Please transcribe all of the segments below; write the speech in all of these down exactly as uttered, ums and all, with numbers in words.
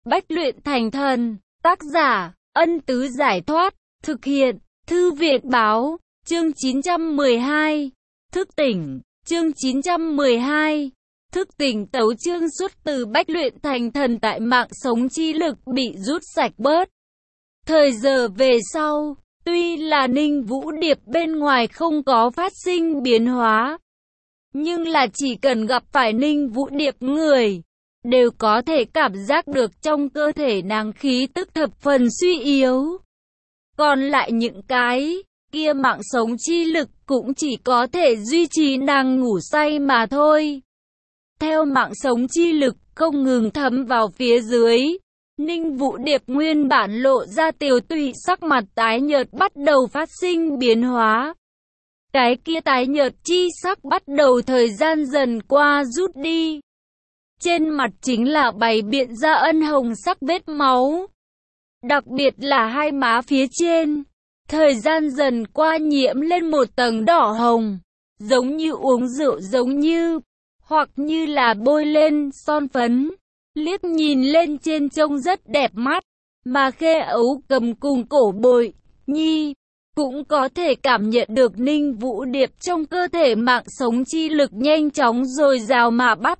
Bách luyện thành thần. Tác giả, Ân Tứ Giải Thoát. Thực hiện, Thư viện Báo. Chương chín trăm mười hai. Thức tỉnh. Chương chín trăm mười hai. Thức tỉnh. Tấu chương xuất từ Bách luyện thành thần tại mạng sống chi lực bị rút sạch bớt. Thời giờ về sau, tuy là Ninh Vũ Điệp bên ngoài không có phát sinh biến hóa, nhưng là chỉ cần gặp phải Ninh Vũ Điệp người, đều có thể cảm giác được trong cơ thể nàng khí tức thập phần suy yếu. Còn lại những cái kia mạng sống chi lực cũng chỉ có thể duy trì nàng ngủ say mà thôi. Theo mạng sống chi lực không ngừng thấm vào phía dưới, Ninh Vũ Điệp nguyên bản lộ ra tiều tụy sắc mặt tái nhợt bắt đầu phát sinh biến hóa. Cái kia tái nhợt chi sắc bắt đầu thời gian dần qua rút đi. Trên mặt chính là bày biện ra ân hồng sắc vết máu. Đặc biệt là hai má phía trên, thời gian dần qua nhiễm lên một tầng đỏ hồng, giống như uống rượu giống như, hoặc như là bôi lên son phấn. Liếc nhìn lên trên trông rất đẹp mắt, mà Khê Ấu Cầm cùng Cổ Bội Nhi cũng có thể cảm nhận được Ninh Vũ Điệp trong cơ thể mạng sống chi lực nhanh chóng dồi dào mà bắt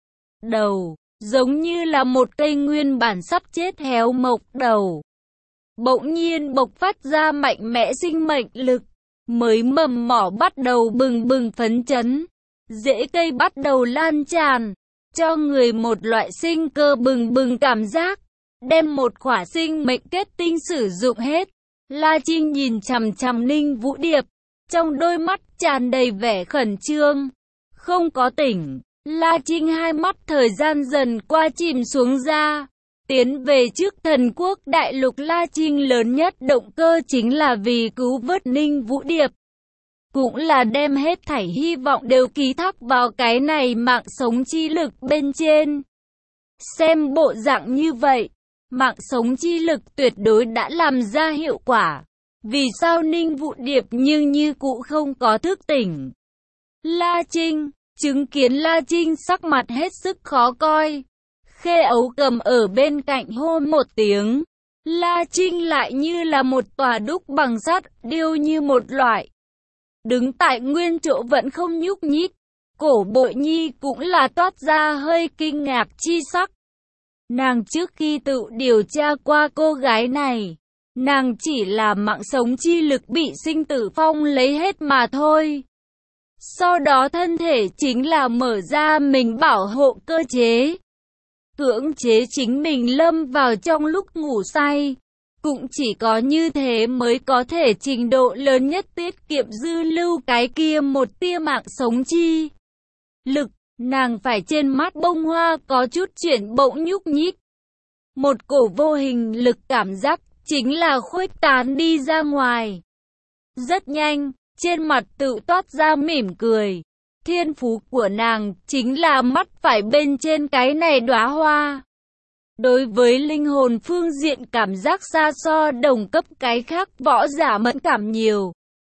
đầu, giống như là một cây nguyên bản sắp chết héo mộc đầu, bỗng nhiên bộc phát ra mạnh mẽ sinh mệnh lực, mới mầm mỏ bắt đầu bừng bừng phấn chấn, rễ cây bắt đầu lan tràn, cho người một loại sinh cơ bừng bừng cảm giác, đem một khỏa sinh mệnh kết tinh sử dụng hết. La Trinh nhìn chằm chằm Ninh Vũ Điệp, trong đôi mắt tràn đầy vẻ khẩn trương. Không có tỉnh, La Trinh hai mắt thời gian dần qua chìm xuống ra, tiến về trước thần quốc đại lục. La Trinh lớn nhất động cơ chính là vì cứu vớt Ninh Vũ Điệp, cũng là đem hết thảy hy vọng đều ký thác vào cái này mạng sống chi lực bên trên. Xem bộ dạng như vậy, mạng sống chi lực tuyệt đối đã làm ra hiệu quả. Vì sao Ninh Vũ Điệp nhưng như cũ không có thức tỉnh? La Trinh, chứng kiến La Trinh sắc mặt hết sức khó coi. Khê Ấu Cầm ở bên cạnh hô một tiếng. La Trinh lại như là một tòa đúc bằng sắt, điêu như một loại, đứng tại nguyên chỗ vẫn không nhúc nhích. Cổ Bội Nhi cũng là toát ra hơi kinh ngạc chi sắc. Nàng trước khi tự điều tra qua cô gái này, nàng chỉ là mạng sống chi lực bị sinh tử phong lấy hết mà thôi. Sau đó thân thể chính là mở ra mình bảo hộ cơ chế, cưỡng chế chính mình lâm vào trong lúc ngủ say. Cũng chỉ có như thế mới có thể trình độ lớn nhất tiết kiệm dư lưu cái kia một tia mạng sống chi lực. Nàng phải trên mắt bông hoa có chút chuyển bỗng nhúc nhích. Một cổ vô hình lực cảm giác chính là khuếch tán đi ra ngoài. Rất nhanh, trên mặt tự toát ra mỉm cười. Thiên phú của nàng chính là mắt phải bên trên cái này đóa hoa. Đối với linh hồn phương diện cảm giác xa so đồng cấp cái khác võ giả mẫn cảm nhiều.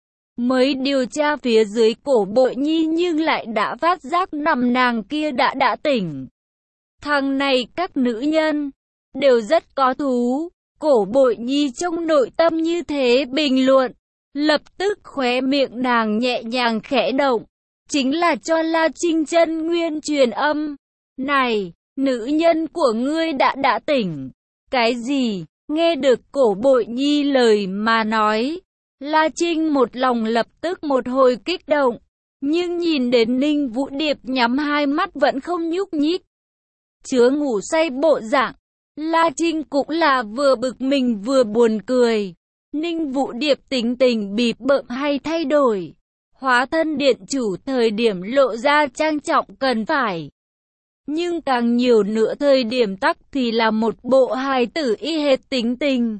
Mới điều tra phía dưới Cổ Bội Nhi nhưng lại đã phát giác nằm nàng kia đã đã tỉnh. Thằng này các nữ nhân đều rất có thú. Cổ Bội Nhi trong nội tâm như thế bình luận, lập tức khóe miệng nàng nhẹ nhàng khẽ động, chính là cho La Trinh chân nguyên truyền âm. Này, nữ nhân của ngươi đã đã tỉnh. Cái gì? Nghe được Cổ Bội Nhi lời mà nói, La Trinh một lòng lập tức một hồi kích động, nhưng nhìn đến Ninh Vũ Điệp nhắm hai mắt vẫn không nhúc nhích, chứa ngủ say bộ dạng, La Trinh cũng là vừa bực mình vừa buồn cười. Ninh Vũ Điệp tính tình bịp bợm hay thay đổi, hóa thân điện chủ thời điểm lộ ra trang trọng cần phải, nhưng càng nhiều nữa thời điểm tắc thì là một bộ hài tử y hệt tính tình.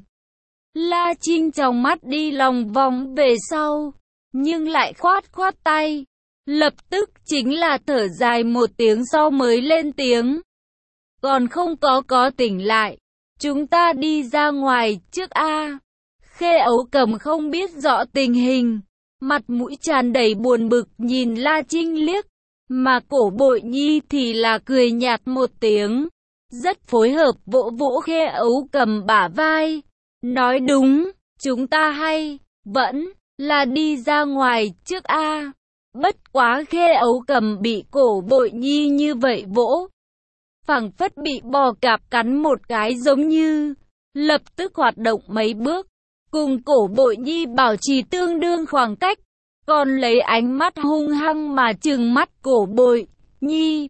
La Trinh trong mắt đi lòng vòng về sau, nhưng lại khoát khoát tay, lập tức chính là thở dài một tiếng sau mới lên tiếng. Còn không có có tỉnh lại, chúng ta đi ra ngoài trước a. Khê Ấu Cầm không biết rõ tình hình, mặt mũi tràn đầy buồn bực nhìn La Trinh liếc, mà Cổ Bội Nhi thì là cười nhạt một tiếng. rất phối hợp vỗ vỗ Khê Ấu Cầm bả vai. Nói đúng, chúng ta hay, vẫn là đi ra ngoài trước a. Bất quá Khê Ấu Cầm bị Cổ Bội Nhi như vậy vỗ, phảng phất bị bò cạp cắn một cái giống như, lập tức hoạt động mấy bước, cùng Cổ Bội Nhi bảo trì tương đương khoảng cách, còn lấy ánh mắt hung hăng mà trừng mắt Cổ Bội Nhi.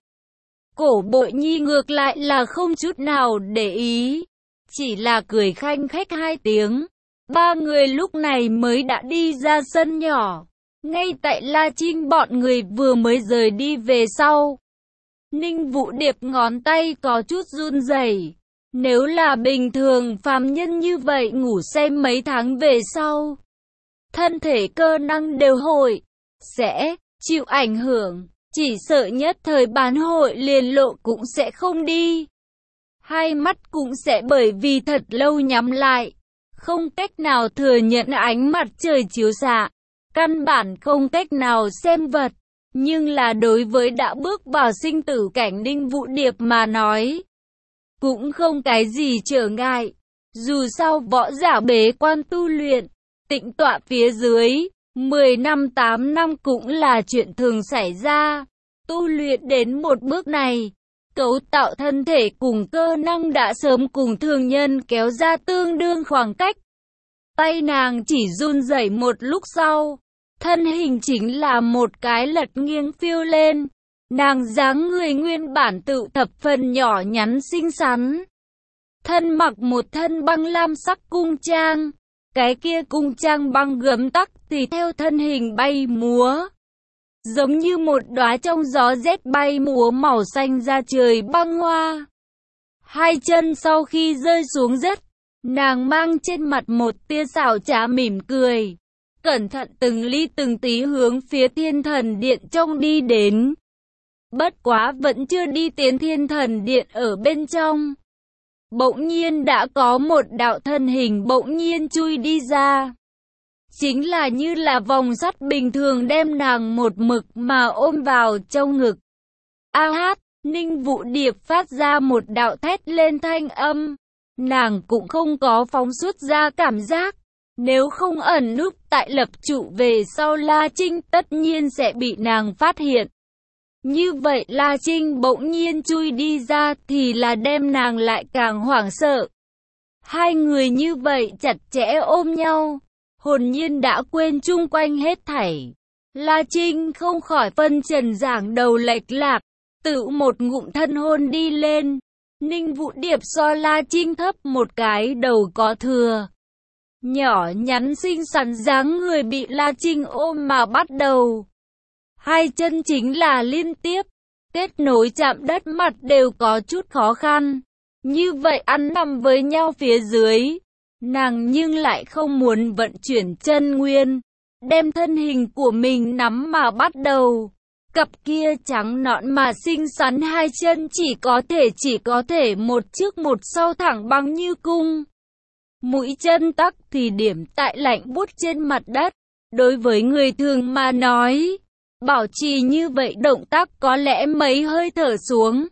Cổ Bội Nhi ngược lại là không chút nào để ý, chỉ là cười khanh khách hai tiếng. Ba người lúc này mới đã đi ra sân nhỏ. Ngay tại La Trinh bọn người vừa mới rời đi về sau, Ninh Vũ Điệp ngón tay có chút run rẩy. Nếu là bình thường phàm nhân như vậy ngủ say mấy tháng về sau, thân thể cơ năng đều hội sẽ chịu ảnh hưởng, chỉ sợ nhất thời bán hội liền lộ cũng sẽ không đi. Hai mắt cũng sẽ bởi vì thật lâu nhắm lại, không cách nào thừa nhận ánh mặt trời chiếu xạ, căn bản không cách nào xem vật. Nhưng là đối với đã bước vào sinh tử cảnh Ninh Vũ Điệp mà nói, cũng không cái gì trở ngại. Dù sao võ giả bế quan tu luyện, tĩnh tọa phía dưới, mười năm tám năm cũng là chuyện thường xảy ra. Tu luyện đến một bước này, cấu tạo thân thể cùng cơ năng đã sớm cùng thường nhân kéo ra tương đương khoảng cách. Tay nàng chỉ run rẩy một lúc sau, thân hình chính là một cái lật nghiêng phiêu lên. Nàng dáng người nguyên bản tự thập phần nhỏ nhắn xinh xắn, thân mặc một thân băng lam sắc cung trang, cái kia cung trang băng gấm tắc thì theo thân hình bay múa, giống như một đóa trong gió rét bay múa màu xanh ra trời băng hoa. Hai chân sau khi rơi xuống đất, nàng mang trên mặt một tia xảo trá mỉm cười, cẩn thận từng ly từng tí hướng phía Thiên Thần Điện trong đi đến. Bất quá vẫn chưa đi tiến Thiên Thần Điện ở bên trong, bỗng nhiên đã có một đạo thân hình bỗng nhiên chui đi ra. Chính là như là vòng sắt bình thường đem nàng một mực mà ôm vào trong ngực. A hát, Ninh Vũ Điệp phát ra một đạo thét lên thanh âm. Nàng cũng không có phóng xuất ra cảm giác, nếu không ẩn núp tại lập trụ về sau La Trinh tất nhiên sẽ bị nàng phát hiện. Như vậy La Trinh bỗng nhiên chui đi ra thì là đem nàng lại càng hoảng sợ. Hai người như vậy chặt chẽ ôm nhau, hồn nhiên đã quên chung quanh hết thảy. La Trinh không khỏi phân trần giảng đầu lệch lạc, tự một ngụm thân hôn đi lên. Ninh Vũ Điệp so La Trinh thấp một cái đầu có thừa, nhỏ nhắn xinh xắn dáng người bị La Trinh ôm mà bắt đầu. Hai chân chính là liên tiếp, kết nối chạm đất mặt đều có chút khó khăn. Như vậy ăn nằm với nhau phía dưới, nàng nhưng lại không muốn vận chuyển chân nguyên, đem thân hình của mình nắm mà bắt đầu. Cặp kia trắng nõn mà xinh xắn hai chân chỉ có thể chỉ có thể một trước một sau thẳng băng như cung. Mũi chân tắc thì điểm tại lạnh buốt trên mặt đất. Đối với người thường mà nói, bảo trì như vậy động tác có lẽ mấy hơi thở xuống,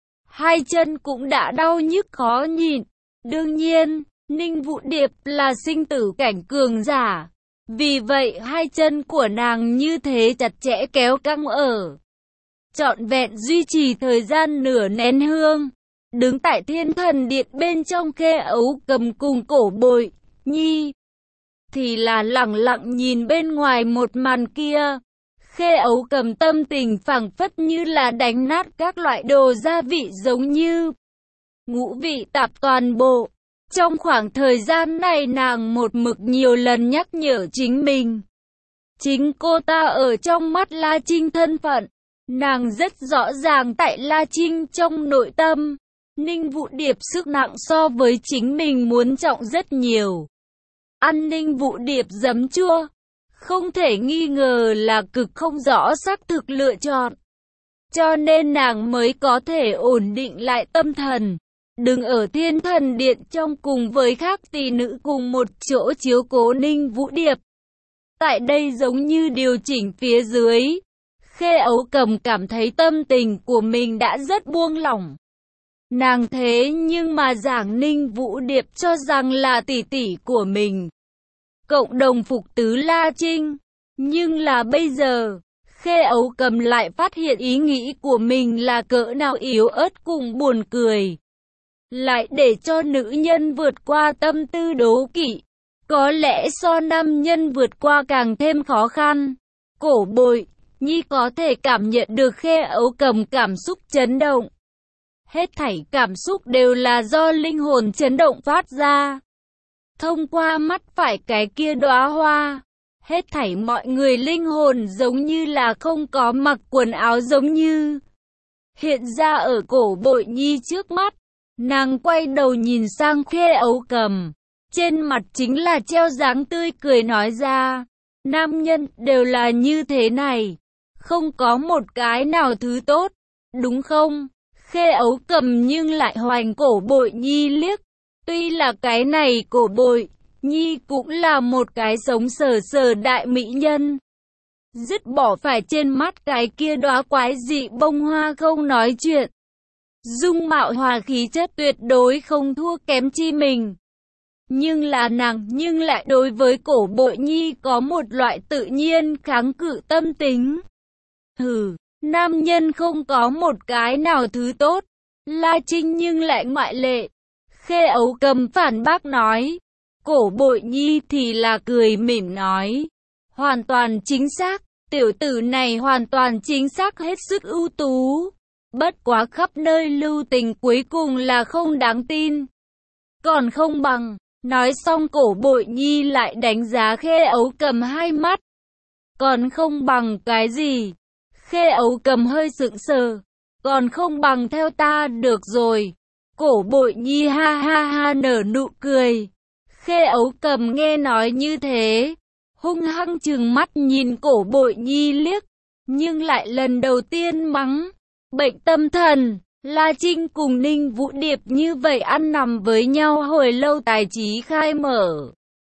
hai chân cũng đã đau nhức khó nhịn. Đương nhiên, Ninh Vũ Điệp là sinh tử cảnh cường giả, vì vậy hai chân của nàng như thế chặt chẽ kéo căng ở, trọn vẹn duy trì thời gian nửa nén hương. Đứng tại Thiên Thần Điện bên trong Khê Ấu Cầm cùng Cổ Bội Nhi thì là lẳng lặng nhìn bên ngoài một màn kia. Khê Ấu Cầm tâm tình phảng phất như là đánh nát các loại đồ gia vị giống như ngũ vị tạp toàn bộ. Trong khoảng thời gian này nàng một mực nhiều lần nhắc nhở chính mình. Chính cô ta ở trong mắt La Trinh thân phận, nàng rất rõ ràng tại La Trinh trong nội tâm, Ninh Vũ Điệp sức nặng so với chính mình muốn trọng rất nhiều. Ăn Ninh Vũ Điệp giấm chua, không thể nghi ngờ là cực không rõ xác thực lựa chọn. Cho nên nàng mới có thể ổn định lại tâm thần, đừng ở Thiên Thần Điện trong cùng với các tỷ nữ cùng một chỗ chiếu cố Ninh Vũ Điệp. Tại đây giống như điều chỉnh phía dưới, Khê Ấu Cầm cảm thấy tâm tình của mình đã rất buông lỏng. Nàng thế nhưng mà giảng Ninh Vũ Điệp cho rằng là tỷ tỷ của mình. Cộng đồng phục tứ La Trinh. Nhưng là bây giờ, Khê Ấu Cầm lại phát hiện ý nghĩ của mình là cỡ nào yếu ớt cùng buồn cười. Lại để cho nữ nhân vượt qua tâm tư đố kỵ. Có lẽ so nam nhân vượt qua càng thêm khó khăn. Cổ Bội Nhi có thể cảm nhận được Khê Ấu Cầm cảm xúc chấn động. Hết thảy cảm xúc đều là do linh hồn chấn động phát ra. Thông qua mắt phải cái kia đóa hoa. Hết thảy mọi người linh hồn giống như là không có mặc quần áo giống như. Hiện ra ở Cổ Bội Nhi trước mắt. Nàng quay đầu nhìn sang Khê Ấu Cầm. Trên mặt chính là treo dáng tươi cười nói ra. Nam nhân đều là như thế này. Không có một cái nào thứ tốt. Đúng không? Khê Ấu Cầm nhưng lại hoành Cổ Bội Nhi liếc. Tuy là cái này Cổ Bội Nhi cũng là một cái sống sờ sờ đại mỹ nhân. Dứt bỏ phải trên mắt cái kia đóa quái dị bông hoa không nói chuyện. Dung mạo hòa khí chất tuyệt đối không thua kém chi mình. Nhưng là nàng nhưng lại đối với Cổ Bội Nhi có một loại tự nhiên kháng cự tâm tính. Hừ, nam nhân không có một cái nào thứ tốt. La Trinh nhưng lại ngoại lệ. Khê Ấu Cầm phản bác nói. Cổ Bội Nhi thì là cười mỉm nói. Hoàn toàn chính xác, tiểu tử này hoàn toàn chính xác hết sức ưu tú. Bất quá khắp nơi lưu tình cuối cùng là không đáng tin. Còn không bằng, nói xong Cổ Bội Nhi lại đánh giá Khê Ấu Cầm hai mắt. Còn không bằng cái gì? Khê Ấu Cầm hơi sững sờ. Còn không bằng theo ta được rồi. Cổ Bội Nhi ha ha ha nở nụ cười. Khê Ấu Cầm nghe nói như thế, hung hăng trừng mắt nhìn Cổ Bội Nhi liếc, nhưng lại lần đầu tiên mắng. Bệnh tâm thần, La Trinh cùng Ninh Vũ Điệp như vậy ăn nằm với nhau hồi lâu tài trí khai mở.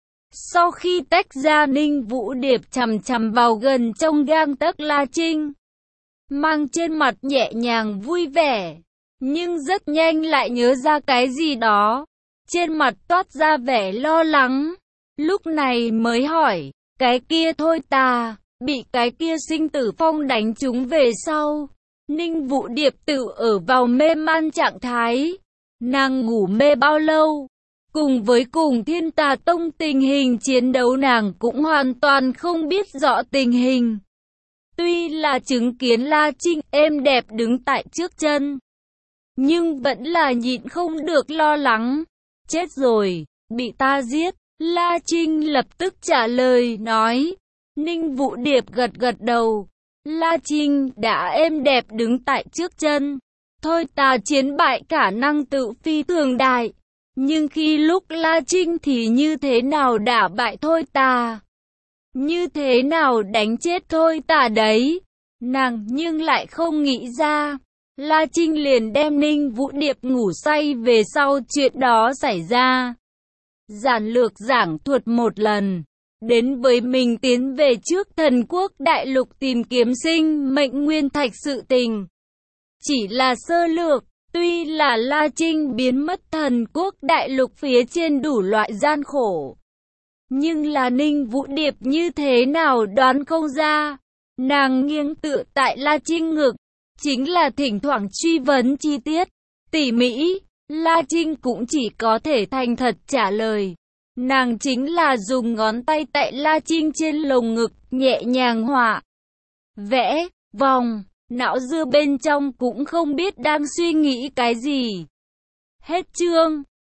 Sau khi tách ra Ninh Vũ Điệp chằm chằm vào gần trong gang tấc La Trinh, mang trên mặt nhẹ nhàng vui vẻ, nhưng rất nhanh lại nhớ ra cái gì đó. Trên mặt toát ra vẻ lo lắng, lúc này mới hỏi, cái kia thôi ta, bị cái kia sinh tử phong đánh trúng về sau. Ninh Vũ Điệp tự ở vào mê man trạng thái, nàng ngủ mê bao lâu, cùng với cùng Thiên Tà Tông tình hình chiến đấu nàng cũng hoàn toàn không biết rõ tình hình. Tuy là chứng kiến La Trinh êm đẹp đứng tại trước chân, nhưng vẫn là nhịn không được lo lắng. Chết rồi, bị ta giết. La Trinh lập tức trả lời, nói. Ninh Vũ Điệp gật gật đầu. La Trinh đã êm đẹp đứng tại trước chân. Thôi ta chiến bại khả năng tự phi thường đại. Nhưng khi lúc La Trinh thì như thế nào đả bại thôi ta? Như thế nào đánh chết thôi ta đấy? Nàng nhưng lại không nghĩ ra. La Trinh liền đem Ninh Vũ Điệp ngủ say về sau chuyện đó xảy ra. Giản lược giảng thuật một lần. Đến với mình tiến về trước thần quốc đại lục tìm kiếm sinh mệnh nguyên thạch sự tình. Chỉ là sơ lược, tuy là La Trinh biến mất thần quốc đại lục phía trên đủ loại gian khổ. Nhưng là Ninh Vũ Điệp như thế nào đoán không ra. Nàng nghiêng tựa tại La Trinh ngực. Chính là thỉnh thoảng truy vấn chi tiết, tỉ mỉ, La Trinh cũng chỉ có thể thành thật trả lời. Nàng chính là dùng ngón tay tại La Trinh trên lồng ngực, nhẹ nhàng họa, vẽ, vòng, não dưa bên trong cũng không biết đang suy nghĩ cái gì. Hết chương.